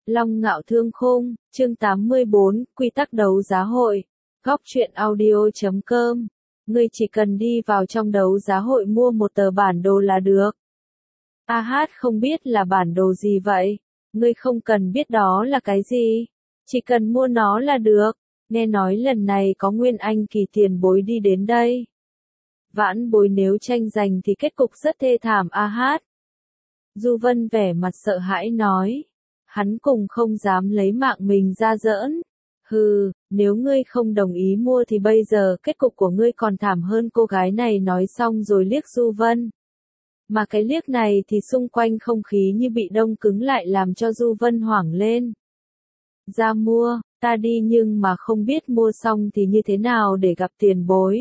Long Ngạo Thương Khung, chương 84, quy tắc đấu giá hội. Góc truyện audio.com. Ngươi chỉ cần đi vào trong đấu giá hội mua một tờ bản đồ là được. A Hát không biết là bản đồ gì vậy? Ngươi không cần biết đó là cái gì. Chỉ cần mua nó là được. Nghe nói lần này có Nguyên Anh kỳ tiền bối đi đến đây. Vãn bối nếu tranh giành thì kết cục rất thê thảm A Hát. Du Vân vẻ mặt sợ hãi nói. Hắn cùng không dám lấy mạng mình ra giỡn. Hừ, nếu ngươi không đồng ý mua thì bây giờ kết cục của ngươi còn thảm hơn. Cô gái này nói xong rồi liếc Du Vân. Mà cái liếc này thì xung quanh không khí như bị đông cứng lại làm cho Du Vân hoảng lên. Ra mua, ta đi nhưng mà không biết mua xong thì như thế nào để gặp tiền bối.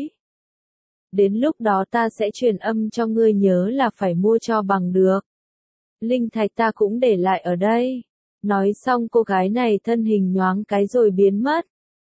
Đến lúc đó ta sẽ truyền âm cho ngươi nhớ là phải mua cho bằng được. Linh thạch ta cũng để lại ở đây. Nói xong cô gái này thân hình nhoáng cái rồi biến mất.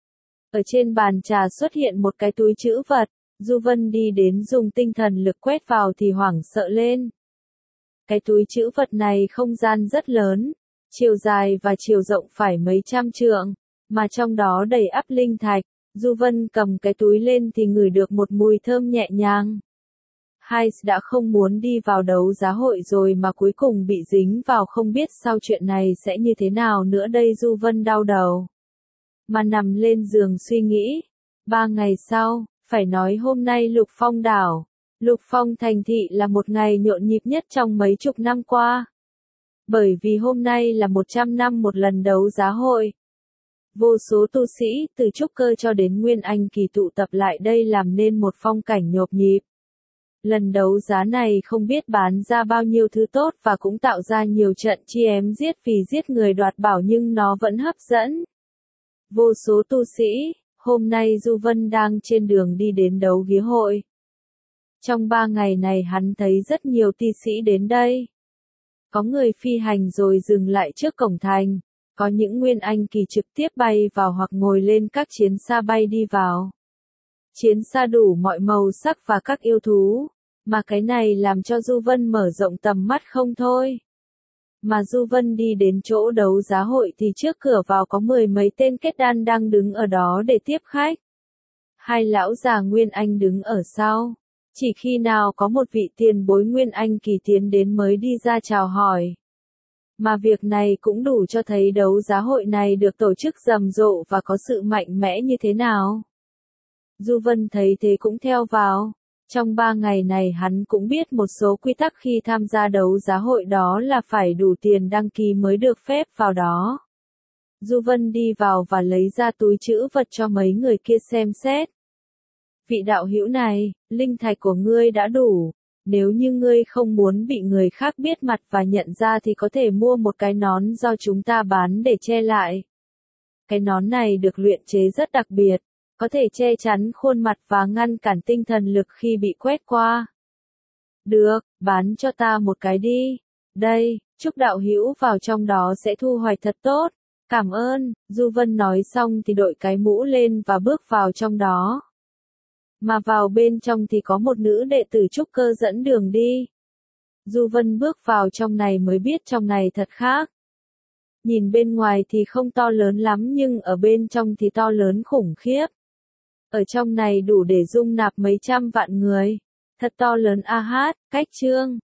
Ở trên bàn trà xuất hiện một cái túi trữ vật. Du Vân đi đến dùng tinh thần lực quét vào thì hoảng sợ lên. Cái túi trữ vật này không gian rất lớn. Chiều dài và chiều rộng phải mấy trăm trượng. Mà trong đó đầy ắp linh thạch. Du Vân cầm cái túi lên thì ngửi được một mùi thơm nhẹ nhàng. Hai đã không muốn đi vào đấu giá hội rồi mà cuối cùng bị dính vào, không biết sau chuyện này sẽ như thế nào nữa đây. Du Vân đau đầu. Mà nằm lên giường suy nghĩ. 3 ngày sau, phải nói hôm nay Lục Phong đảo. Lục Phong thành thị là một ngày nhộn nhịp nhất trong mấy chục năm qua. Bởi vì hôm nay là 100 năm một lần đấu giá hội. Vô số tu sĩ, từ trúc cơ cho đến Nguyên Anh kỳ tụ tập lại đây làm nên một phong cảnh nhộp nhịp. Lần đấu giá này không biết bán ra bao nhiêu thứ tốt và cũng tạo ra nhiều trận chém giết vì giết người đoạt bảo nhưng nó vẫn hấp dẫn. Vô số tu sĩ, hôm nay Du Vân đang trên đường đi đến đấu ghế hội. Trong 3 ngày này hắn thấy rất nhiều tu sĩ đến đây. Có người phi hành rồi dừng lại trước cổng thành. Có những Nguyên Anh kỳ trực tiếp bay vào hoặc ngồi lên các chiến xa bay đi vào. Chiến xa đủ mọi màu sắc và các yêu thú, mà cái này làm cho Du Vân mở rộng tầm mắt không thôi. Mà Du Vân đi đến chỗ đấu giá hội thì trước cửa vào có 10 mấy tên kết đan đang đứng ở đó để tiếp khách. Hai lão già Nguyên Anh đứng ở sau. Chỉ khi nào có một vị tiền bối Nguyên Anh kỳ tiến đến mới đi ra chào hỏi. Mà việc này cũng đủ cho thấy đấu giá hội này được tổ chức rầm rộ và có sự mạnh mẽ như thế nào. Du Vân thấy thế cũng theo vào. Trong 3 ngày này hắn cũng biết một số quy tắc khi tham gia đấu giá hội, đó là phải đủ tiền đăng ký mới được phép vào đó. Du Vân đi vào và lấy ra túi trữ vật cho mấy người kia xem xét. Vị đạo hữu này, linh thạch của ngươi đã đủ. Nếu như ngươi không muốn bị người khác biết mặt và nhận ra thì có thể mua một cái nón do chúng ta bán để che lại. Cái nón này được luyện chế rất đặc biệt, có thể che chắn khuôn mặt và ngăn cản tinh thần lực khi bị quét qua. Được, bán cho ta một cái đi. Đây, chúc đạo hữu vào trong đó sẽ thu hoạch thật tốt. Cảm ơn. Du Vân nói xong thì đội cái mũ lên và bước vào trong đó. Mà vào bên trong thì có một nữ đệ tử trúc cơ dẫn đường đi. Du Vân bước vào trong này mới biết trong này thật khác. Nhìn bên ngoài thì không to lớn lắm nhưng ở bên trong thì to lớn khủng khiếp. Ở trong này đủ để dung nạp mấy trăm vạn người. Thật to lớn A Hát, cách chương.